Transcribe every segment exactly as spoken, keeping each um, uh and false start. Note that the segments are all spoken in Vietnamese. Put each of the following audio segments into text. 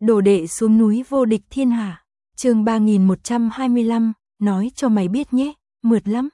Đồ đệ xuống núi vô địch thiên hạ. Chương ba nghìn một trăm hai mươi lăm, nói cho mày biết nhé, mượt lắm.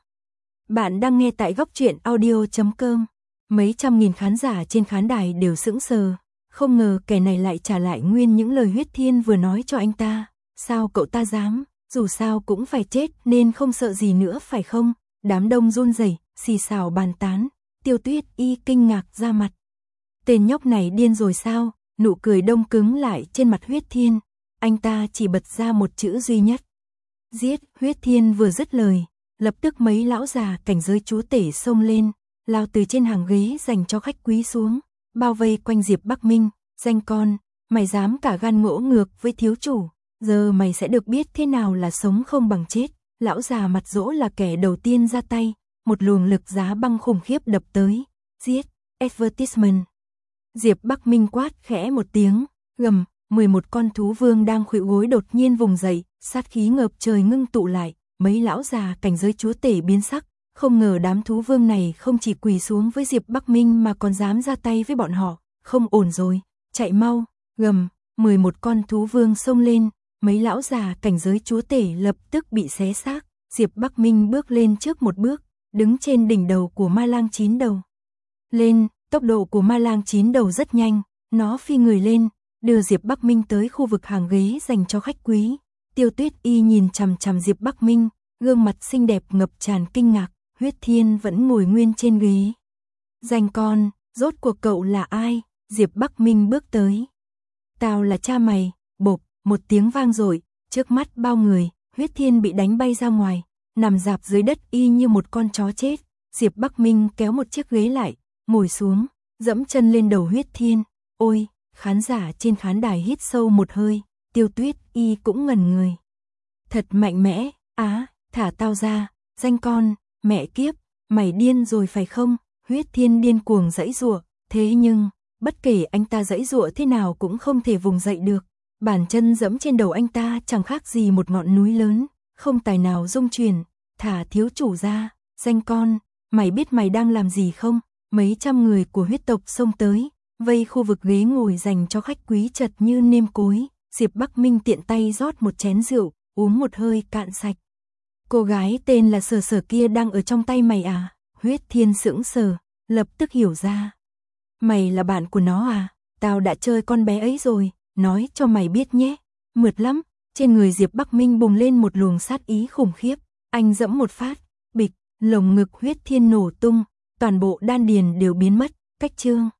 Bạn đang nghe tại góc truyện audio chấm com. Mấy trăm nghìn khán giả trên khán đài đều sững sờ, không ngờ kẻ này lại trả lại nguyên những lời Huyết Thiên vừa nói cho anh ta. Sao cậu ta dám, dù sao cũng phải chết nên không sợ gì nữa phải không? Đám đông run rẩy, xì xào bàn tán. Tiêu Tuyết Y kinh ngạc ra mặt. Tên nhóc này điên rồi sao? Nụ cười đông cứng lại trên mặt Huyết Thiên. Anh ta chỉ bật ra một chữ duy nhất. Giết. Huyết Thiên vừa dứt lời, lập tức mấy lão già cảnh giới chúa tể xông lên, lao từ trên hàng ghế dành cho khách quý xuống, bao vây quanh Diệp Bắc Minh. Danh con, mày dám cả gan ngỗ ngược với thiếu chủ, giờ mày sẽ được biết thế nào là sống không bằng chết. Lão già mặt dỗ là kẻ đầu tiên ra tay, một luồng lực giá băng khủng khiếp đập tới. Giết. Advertisement. Diệp Bắc Minh quát khẽ một tiếng, gầm, mười một con thú vương đang khuỵu gối đột nhiên vùng dậy, sát khí ngập trời ngưng tụ lại, mấy lão già cảnh giới chúa tể biến sắc, không ngờ đám thú vương này không chỉ quỳ xuống với Diệp Bắc Minh mà còn dám ra tay với bọn họ, không ổn rồi, chạy mau, gầm, mười một con thú vương xông lên, mấy lão già cảnh giới chúa tể lập tức bị xé xác, Diệp Bắc Minh bước lên trước một bước, đứng trên đỉnh đầu của ma lang chín đầu. Lên, tốc độ của ma lang chín đầu rất nhanh, nó phi người lên, đưa Diệp Bắc Minh tới khu vực hàng ghế dành cho khách quý. Tiêu Tuyết Y nhìn chằm chằm Diệp Bắc Minh, gương mặt xinh đẹp ngập tràn kinh ngạc. Huyết Thiên vẫn ngồi nguyên trên ghế. Danh con, rốt cuộc cậu là ai? Diệp Bắc Minh bước tới. Tao là cha mày. Bộp, một tiếng vang dội, trước mắt bao người, Huyết Thiên bị đánh bay ra ngoài, nằm rạp dưới đất y như một con chó chết. Diệp Bắc Minh kéo một chiếc ghế lại, ngồi xuống, dẫm chân lên đầu Huyết Thiên. Ôi, khán giả trên khán đài hít sâu một hơi, Tiêu Tuyết Y cũng ngẩn người. Thật mạnh mẽ, á, thả tao ra, danh con, mẹ kiếp, mày điên rồi phải không? Huyết Thiên điên cuồng giãy giụa, thế nhưng, bất kể anh ta giãy giụa thế nào cũng không thể vùng dậy được. Bàn chân dẫm trên đầu anh ta chẳng khác gì một ngọn núi lớn, không tài nào rung chuyển. Thả thiếu chủ ra, danh con, mày biết mày đang làm gì không? Mấy trăm người của huyết tộc xông tới, vây khu vực ghế ngồi dành cho khách quý chật như nêm cối. Diệp Bắc Minh tiện tay rót một chén rượu, uống một hơi cạn sạch. Cô gái tên là Sở Sở kia đang ở trong tay mày à? Huyết Thiên sững sờ, lập tức hiểu ra. Mày là bạn của nó à? Tao đã chơi con bé ấy rồi, nói cho mày biết nhé. Mượt lắm. Trên người Diệp Bắc Minh bùng lên một luồng sát ý khủng khiếp. Anh dẫm một phát, bịch, lồng ngực Huyết Thiên nổ tung, toàn bộ đan điền đều biến mất. Cách chương